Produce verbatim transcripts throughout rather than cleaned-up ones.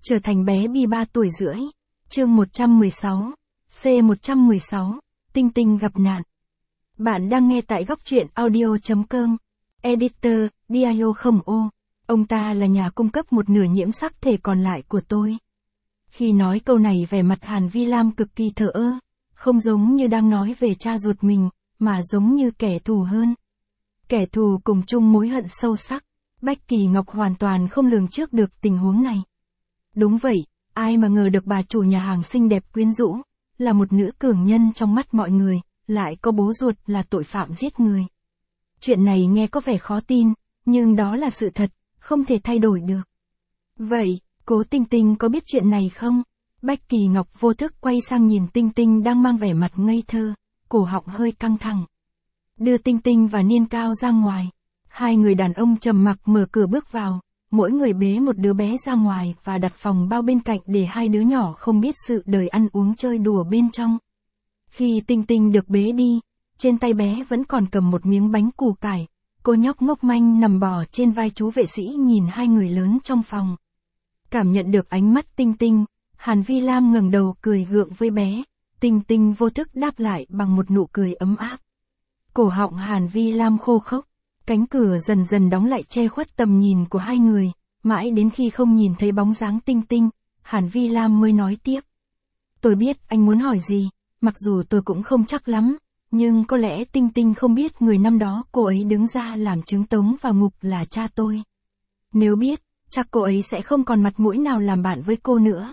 Trở thành bé Bi ba tuổi rưỡi. Chương một trăm mười sáu. C một trăm mười sáu. Tinh Tinh gặp nạn. Bạn đang nghe tại góc truyện audio chấm com. Editor, Dio không ô. Ông ta là nhà cung cấp một nửa nhiễm sắc thể còn lại của tôi. Khi nói câu này vẻ mặt Hàn Vi Lam cực kỳ thờ ơ, không giống như đang nói về cha ruột mình, mà giống như kẻ thù hơn. Kẻ thù cùng chung mối hận sâu sắc. Bách Kỳ Ngọc hoàn toàn không lường trước được tình huống này. Đúng vậy, ai mà ngờ được bà chủ nhà hàng xinh đẹp quyến rũ, là một nữ cường nhân trong mắt mọi người, lại có bố ruột là tội phạm giết người. Chuyện này nghe có vẻ khó tin, nhưng đó là sự thật, không thể thay đổi được. Vậy, Cố Tinh Tinh có biết chuyện này không? Bách Kỳ Ngọc vô thức quay sang nhìn Tinh Tinh đang mang vẻ mặt ngây thơ, cổ họng hơi căng thẳng. Đưa Tinh Tinh và Niên Cao ra ngoài. Hai người đàn ông trầm mặc mở cửa bước vào, mỗi người bế một đứa bé ra ngoài và đặt phòng bao bên cạnh để hai đứa nhỏ không biết sự đời ăn uống chơi đùa bên trong. Khi Tinh Tinh được bế đi, trên tay bé vẫn còn cầm một miếng bánh củ cải, cô nhóc ngốc manh nằm bò trên vai chú vệ sĩ nhìn hai người lớn trong phòng. Cảm nhận được ánh mắt Tinh Tinh, Hàn Vi Lam ngẩng đầu cười gượng với bé, Tinh Tinh vô thức đáp lại bằng một nụ cười ấm áp. Cổ họng Hàn Vi Lam khô khốc. Cánh cửa dần dần đóng lại che khuất tầm nhìn của hai người, mãi đến khi không nhìn thấy bóng dáng Tinh Tinh, Hàn Vi Lam mới nói tiếp. Tôi biết anh muốn hỏi gì, mặc dù tôi cũng không chắc lắm, nhưng có lẽ Tinh Tinh không biết người năm đó cô ấy đứng ra làm chứng tống vào ngục là cha tôi. Nếu biết, chắc cô ấy sẽ không còn mặt mũi nào làm bạn với cô nữa.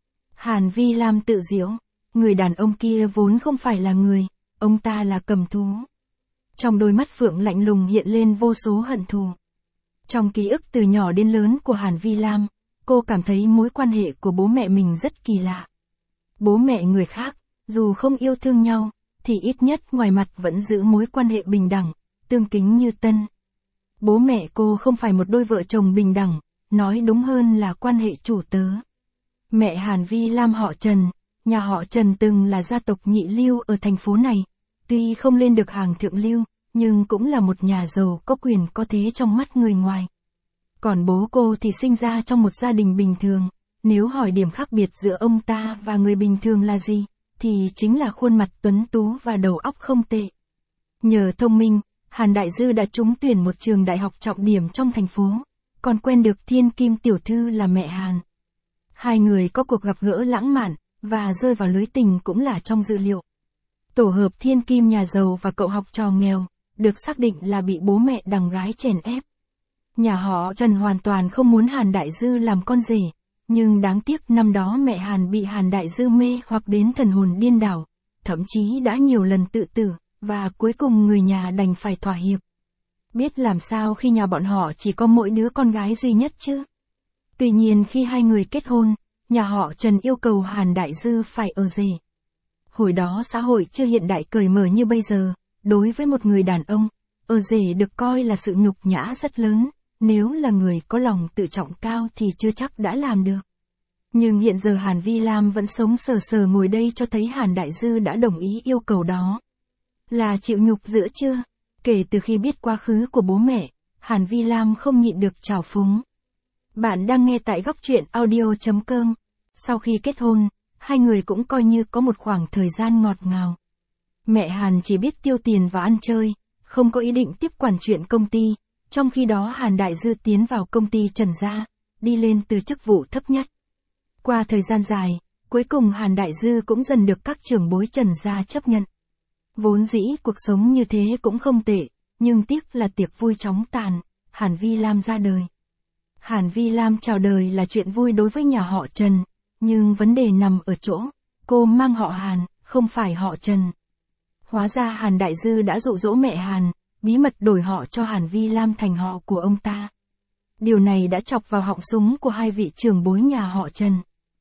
Hàn Vi Lam tự giễu, người đàn ông kia vốn không phải là người, ông ta là cầm thú. Trong đôi mắt phượng lạnh lùng hiện lên vô số hận thù. Trong ký ức từ nhỏ đến lớn của Hàn Vi Lam, cô cảm thấy mối quan hệ của bố mẹ mình rất kỳ lạ. Bố mẹ người khác, dù không yêu thương nhau, thì ít nhất ngoài mặt vẫn giữ mối quan hệ bình đẳng, tương kính như tân. Bố mẹ cô không phải một đôi vợ chồng bình đẳng, nói đúng hơn là quan hệ chủ tớ. Mẹ Hàn Vi Lam họ Trần, nhà họ Trần từng là gia tộc nhị lưu ở thành phố này. Tuy không lên được hàng thượng lưu, nhưng cũng là một nhà giàu có quyền có thế trong mắt người ngoài. Còn bố cô thì sinh ra trong một gia đình bình thường, nếu hỏi điểm khác biệt giữa ông ta và người bình thường là gì, thì chính là khuôn mặt tuấn tú và đầu óc không tệ. Nhờ thông minh, Hàn Đại Dư đã trúng tuyển một trường đại học trọng điểm trong thành phố, còn quen được Thiên Kim tiểu thư là mẹ Hàn. Hai người có cuộc gặp gỡ lãng mạn, và rơi vào lưới tình cũng là trong dự liệu. Tổ hợp Thiên Kim nhà giàu và cậu học trò nghèo, được xác định là bị bố mẹ đằng gái chèn ép. Nhà họ Trần hoàn toàn không muốn Hàn Đại Dư làm con rể, nhưng đáng tiếc năm đó mẹ Hàn bị Hàn Đại Dư mê hoặc đến thần hồn điên đảo, thậm chí đã nhiều lần tự tử, và cuối cùng người nhà đành phải thỏa hiệp. Biết làm sao khi nhà bọn họ chỉ có mỗi đứa con gái duy nhất chứ? Tuy nhiên khi hai người kết hôn, nhà họ Trần yêu cầu Hàn Đại Dư phải ở rể. Hồi đó xã hội chưa hiện đại cởi mở như bây giờ, đối với một người đàn ông, ở rể được coi là sự nhục nhã rất lớn, nếu là người có lòng tự trọng cao thì chưa chắc đã làm được. Nhưng hiện giờ Hàn Vi Lam vẫn sống sờ sờ ngồi đây cho thấy Hàn Đại Dư đã đồng ý yêu cầu đó. Là chịu nhục giữa chưa? Kể từ khi biết quá khứ của bố mẹ, Hàn Vi Lam không nhịn được trào phúng. Bạn đang nghe tại góc truyện audio chấm com. Sau khi kết hôn, hai người cũng coi như có một khoảng thời gian ngọt ngào. Mẹ Hàn chỉ biết tiêu tiền và ăn chơi, không có ý định tiếp quản chuyện công ty, trong khi đó Hàn Đại Dư tiến vào công ty Trần gia, đi lên từ chức vụ thấp nhất. Qua thời gian dài, cuối cùng Hàn Đại Dư cũng dần được các trưởng bối Trần gia chấp nhận. Vốn dĩ cuộc sống như thế cũng không tệ, nhưng tiếc là tiệc vui chóng tàn, Hàn Vi Lam ra đời. Hàn Vi Lam chào đời là chuyện vui đối với nhà họ Trần, nhưng vấn đề nằm ở chỗ, cô mang họ Hàn, không phải họ Trần. Hóa ra Hàn Đại Dư đã dụ dỗ mẹ Hàn, bí mật đổi họ cho Hàn Vi Lam thành họ của ông ta. Điều này đã chọc vào họng súng của hai vị trưởng bối nhà họ Trần.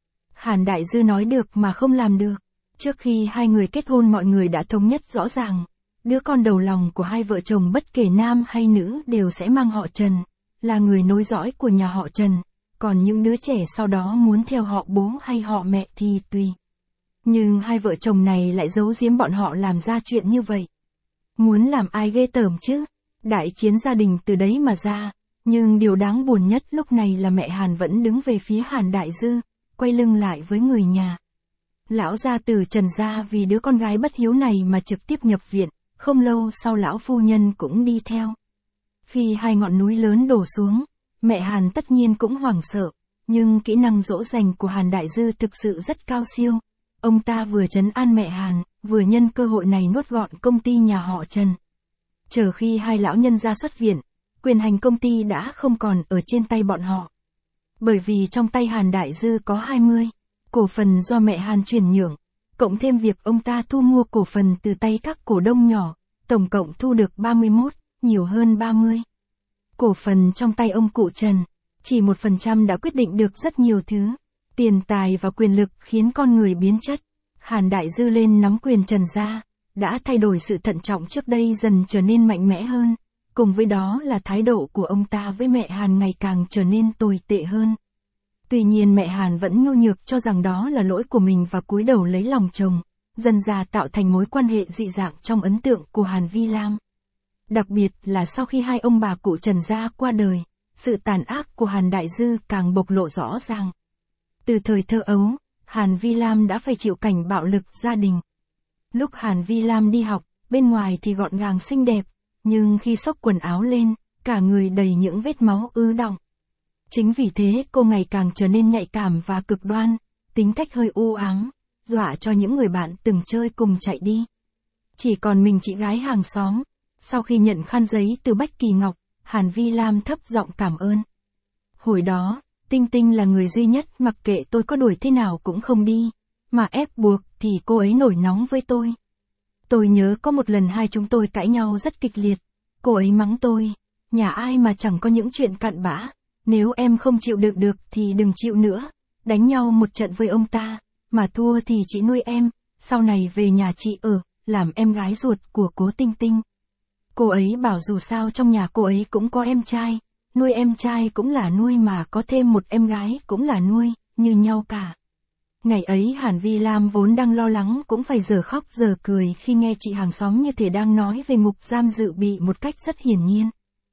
Hàn Đại Dư nói được mà không làm được. Trước khi hai người kết hôn mọi người đã thống nhất rõ ràng, đứa con đầu lòng của hai vợ chồng bất kể nam hay nữ đều sẽ mang họ Trần, là người nối dõi của nhà họ Trần, còn những đứa trẻ sau đó muốn theo họ bố hay họ mẹ thì tùy. Nhưng hai vợ chồng này lại giấu giếm bọn họ làm ra chuyện như vậy. Muốn làm ai ghê tởm chứ? Đại chiến gia đình từ đấy mà ra, Nhưng điều đáng buồn nhất lúc này là mẹ Hàn vẫn đứng về phía Hàn Đại Dư, quay lưng lại với người nhà. Lão gia tử Trần gia vì đứa con gái bất hiếu này mà trực tiếp nhập viện, không lâu sau lão phu nhân cũng đi theo. Khi hai ngọn núi lớn đổ xuống, mẹ Hàn tất nhiên cũng hoảng sợ, nhưng kỹ năng dỗ dành của Hàn Đại Dư thực sự rất cao siêu. Ông ta vừa trấn an mẹ Hàn, vừa nhân cơ hội này nuốt gọn công ty nhà họ Trần. Chờ khi hai lão nhân ra xuất viện, quyền hành công ty đã không còn ở trên tay bọn họ. Bởi vì trong tay Hàn Đại Dư có hai mươi cổ phần do mẹ Hàn chuyển nhượng, cộng thêm việc ông ta thu mua cổ phần từ tay các cổ đông nhỏ, tổng cộng thu được ba mươi mốt, nhiều hơn ba mươi. Cổ phần trong tay ông cụ Trần, chỉ một phần trăm đã quyết định được rất nhiều thứ. Tiền tài và quyền lực khiến con người biến chất. Hàn Đại Dư lên nắm quyền Trần gia, đã thay đổi sự thận trọng trước đây dần trở nên mạnh mẽ hơn. Cùng với đó là thái độ của ông ta với mẹ Hàn ngày càng trở nên tồi tệ hơn. Tuy nhiên mẹ Hàn vẫn nhu nhược cho rằng đó là lỗi của mình và cúi đầu lấy lòng chồng, dần dà tạo thành mối quan hệ dị dạng trong ấn tượng của Hàn Vi Lam. Đặc biệt là sau khi hai ông bà cụ Trần gia qua đời, sự tàn ác của Hàn Đại Dư càng bộc lộ rõ ràng. Từ thời thơ ấu, Hàn Vi Lam đã phải chịu cảnh bạo lực gia đình. Lúc Hàn Vi Lam đi học, bên ngoài thì gọn gàng xinh đẹp, nhưng khi xốc quần áo lên, cả người đầy những vết máu ứ đọng. Chính vì thế cô ngày càng trở nên nhạy cảm và cực đoan, tính cách hơi u ám, dọa cho những người bạn từng chơi cùng chạy đi. Chỉ còn mình chị gái hàng xóm, sau khi nhận khăn giấy từ Bách Kỳ Ngọc, Hàn Vi Lam thấp giọng cảm ơn. Hồi đó, Tinh Tinh là người duy nhất mặc kệ tôi có đuổi thế nào cũng không đi, mà ép buộc thì cô ấy nổi nóng với tôi. Tôi nhớ có một lần hai chúng tôi cãi nhau rất kịch liệt, cô ấy mắng tôi, nhà ai mà chẳng có những chuyện cặn bã, nếu em không chịu đựng được thì đừng chịu nữa, đánh nhau một trận với ông ta, mà thua thì chị nuôi em, sau này về nhà chị ở, làm em gái ruột của cố Tinh Tinh. Cô ấy bảo dù sao trong nhà cô ấy cũng có em trai, nuôi em trai cũng là nuôi mà có thêm một em gái cũng là nuôi, như nhau cả. Ngày ấy Hàn Vi Lam vốn đang lo lắng cũng phải giờ khóc giờ cười khi nghe chị hàng xóm như thể đang nói về ngục giam dự bị một cách rất hiển nhiên.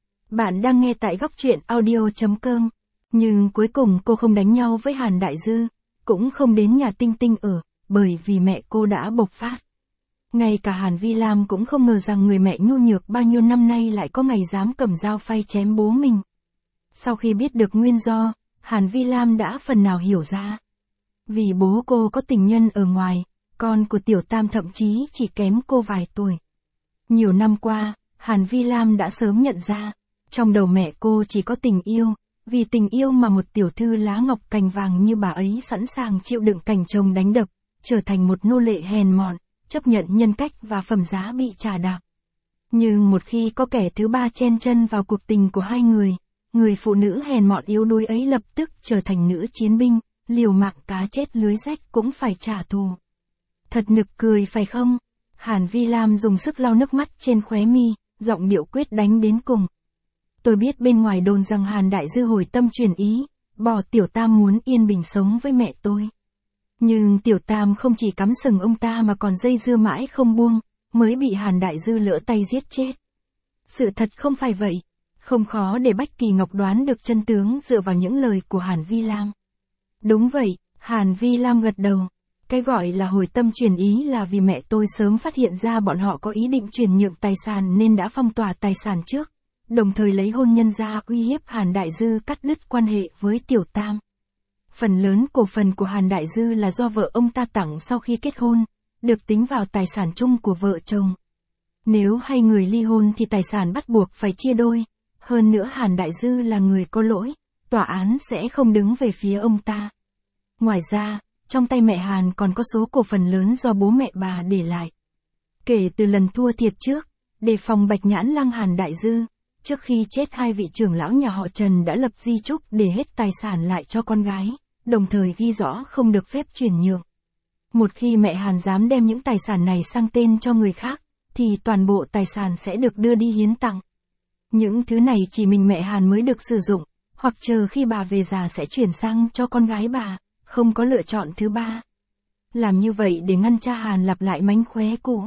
Bạn đang nghe tại góc truyện audio chấm com. Nhưng cuối cùng cô không đánh nhau với Hàn Đại Dư, cũng không đến nhà Tinh Tinh ở, bởi vì mẹ cô đã bộc phát. Ngay cả Hàn Vi Lam cũng không ngờ rằng người mẹ nhu nhược bao nhiêu năm nay lại có ngày dám cầm dao phay chém bố mình. Sau khi biết được nguyên do, Hàn Vi Lam đã phần nào hiểu ra. Vì bố cô có tình nhân ở ngoài, con của Tiểu Tam thậm chí chỉ kém cô vài tuổi. Nhiều năm qua, Hàn Vi Lam đã sớm nhận ra, trong đầu mẹ cô chỉ có tình yêu, vì tình yêu mà một tiểu thư lá ngọc cành vàng như bà ấy sẵn sàng chịu đựng cảnh chồng đánh đập, trở thành một nô lệ hèn mọn, chấp nhận nhân cách và phẩm giá bị trà đạp. Nhưng một khi có kẻ thứ ba chen chân vào cuộc tình của hai người, người phụ nữ hèn mọn yếu đuối ấy lập tức trở thành nữ chiến binh, liều mạng cá chết lưới rách cũng phải trả thù. Thật nực cười phải không? Hàn Vi Lam dùng sức lau nước mắt trên khóe mi, giọng điệu quyết đánh đến cùng. Tôi biết bên ngoài đồn rằng Hàn Đại Dư hồi tâm chuyển ý, bỏ Tiểu Tam muốn yên bình sống với mẹ tôi. Nhưng Tiểu Tam không chỉ cắm sừng ông ta mà còn dây dưa mãi không buông, mới bị Hàn Đại Dư lỡ tay giết chết. Sự thật không phải vậy, không khó để Bách Kỳ Ngọc đoán được chân tướng dựa vào những lời của Hàn Vi Lam. Đúng vậy, Hàn Vi Lam gật đầu. Cái gọi là hồi tâm chuyển ý là vì mẹ tôi sớm phát hiện ra bọn họ có ý định chuyển nhượng tài sản nên đã phong tỏa tài sản trước, đồng thời lấy hôn nhân ra uy hiếp Hàn Đại Dư cắt đứt quan hệ với Tiểu Tam. Phần lớn cổ phần của Hàn Đại Dư là do vợ ông ta tặng sau khi kết hôn, được tính vào tài sản chung của vợ chồng. Nếu hai người ly hôn thì tài sản bắt buộc phải chia đôi, hơn nữa Hàn Đại Dư là người có lỗi, tòa án sẽ không đứng về phía ông ta. Ngoài ra, trong tay mẹ Hàn còn có số cổ phần lớn do bố mẹ bà để lại. Kể từ lần thua thiệt trước, đề phòng Bạch Nhãn Lang Hàn Đại Dư, trước khi chết hai vị trưởng lão nhà họ Trần đã lập di chúc để hết tài sản lại cho con gái, đồng thời ghi rõ không được phép chuyển nhượng. Một khi mẹ Hàn dám đem những tài sản này sang tên cho người khác, thì toàn bộ tài sản sẽ được đưa đi hiến tặng. Những thứ này chỉ mình mẹ Hàn mới được sử dụng, hoặc chờ khi bà về già sẽ chuyển sang cho con gái bà, không có lựa chọn thứ ba. Làm như vậy để ngăn cha Hàn lặp lại mánh khóe cũ.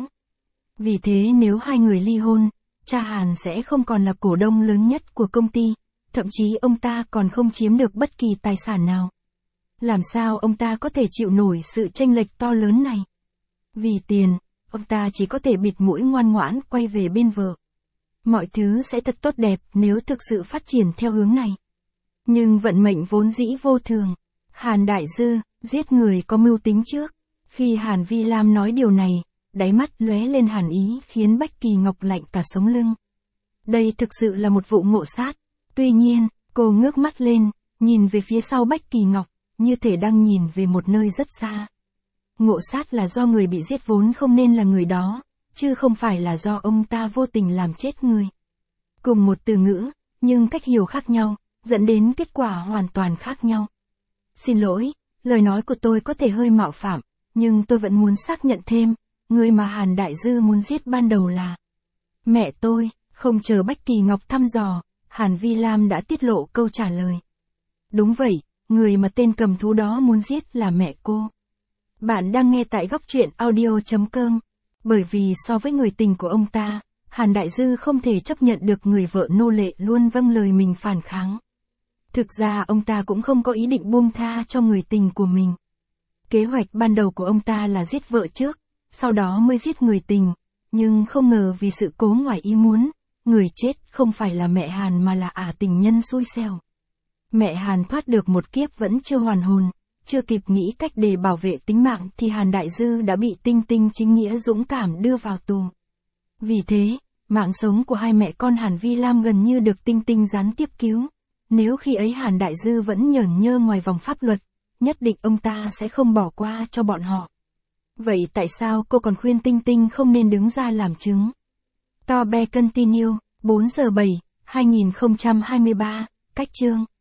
Vì thế nếu hai người ly hôn, cha Hàn sẽ không còn là cổ đông lớn nhất của công ty, thậm chí ông ta còn không chiếm được bất kỳ tài sản nào. Làm sao ông ta có thể chịu nổi sự chênh lệch to lớn này? Vì tiền, ông ta chỉ có thể bịt mũi ngoan ngoãn quay về bên vợ. Mọi thứ sẽ thật tốt đẹp nếu thực sự phát triển theo hướng này. Nhưng vận mệnh vốn dĩ vô thường. Hàn Đại Dư, giết người có mưu tính trước. Khi Hàn Vi Lam nói điều này, đáy mắt lóe lên hàn ý khiến Bách Kỳ Ngọc lạnh cả sống lưng. Đây thực sự là một vụ ngộ sát. Tuy nhiên, cô ngước mắt lên, nhìn về phía sau Bách Kỳ Ngọc, như thể đang nhìn về một nơi rất xa. Ngộ sát là do người bị giết vốn không nên là người đó, chứ không phải là do ông ta vô tình làm chết người. Cùng một từ ngữ, nhưng cách hiểu khác nhau, dẫn đến kết quả hoàn toàn khác nhau. Xin lỗi, lời nói của tôi có thể hơi mạo phạm, nhưng tôi vẫn muốn xác nhận thêm, người mà Hàn Đại Dư muốn giết ban đầu là mẹ tôi. Không chờ Bách Kỳ Ngọc thăm dò, Hàn Vi Lam đã tiết lộ câu trả lời. Đúng vậy, người mà tên cầm thú đó muốn giết là mẹ cô. Bạn đang nghe tại góc truyện audio chấm com. Bởi vì so với người tình của ông ta, Hàn Đại Dư không thể chấp nhận được người vợ nô lệ luôn vâng lời mình phản kháng. Thực ra ông ta cũng không có ý định buông tha cho người tình của mình. Kế hoạch ban đầu của ông ta là giết vợ trước, sau đó mới giết người tình, nhưng không ngờ vì sự cố ngoài ý muốn, người chết không phải là mẹ Hàn mà là ả tình nhân xui xẻo. Mẹ Hàn thoát được một kiếp vẫn chưa hoàn hồn, chưa kịp nghĩ cách để bảo vệ tính mạng thì Hàn Đại Dư đã bị Tinh Tinh chính nghĩa dũng cảm đưa vào tù. Vì thế, mạng sống của hai mẹ con Hàn Vi Lam gần như được Tinh Tinh gián tiếp cứu. Nếu khi ấy Hàn Đại Dư vẫn nhởn nhơ ngoài vòng pháp luật, nhất định ông ta sẽ không bỏ qua cho bọn họ. Vậy tại sao cô còn khuyên Tinh Tinh không nên đứng ra làm chứng? To Be Continue, bốn giờ bảy, hai nghìn không trăm hai mươi ba, cách chương.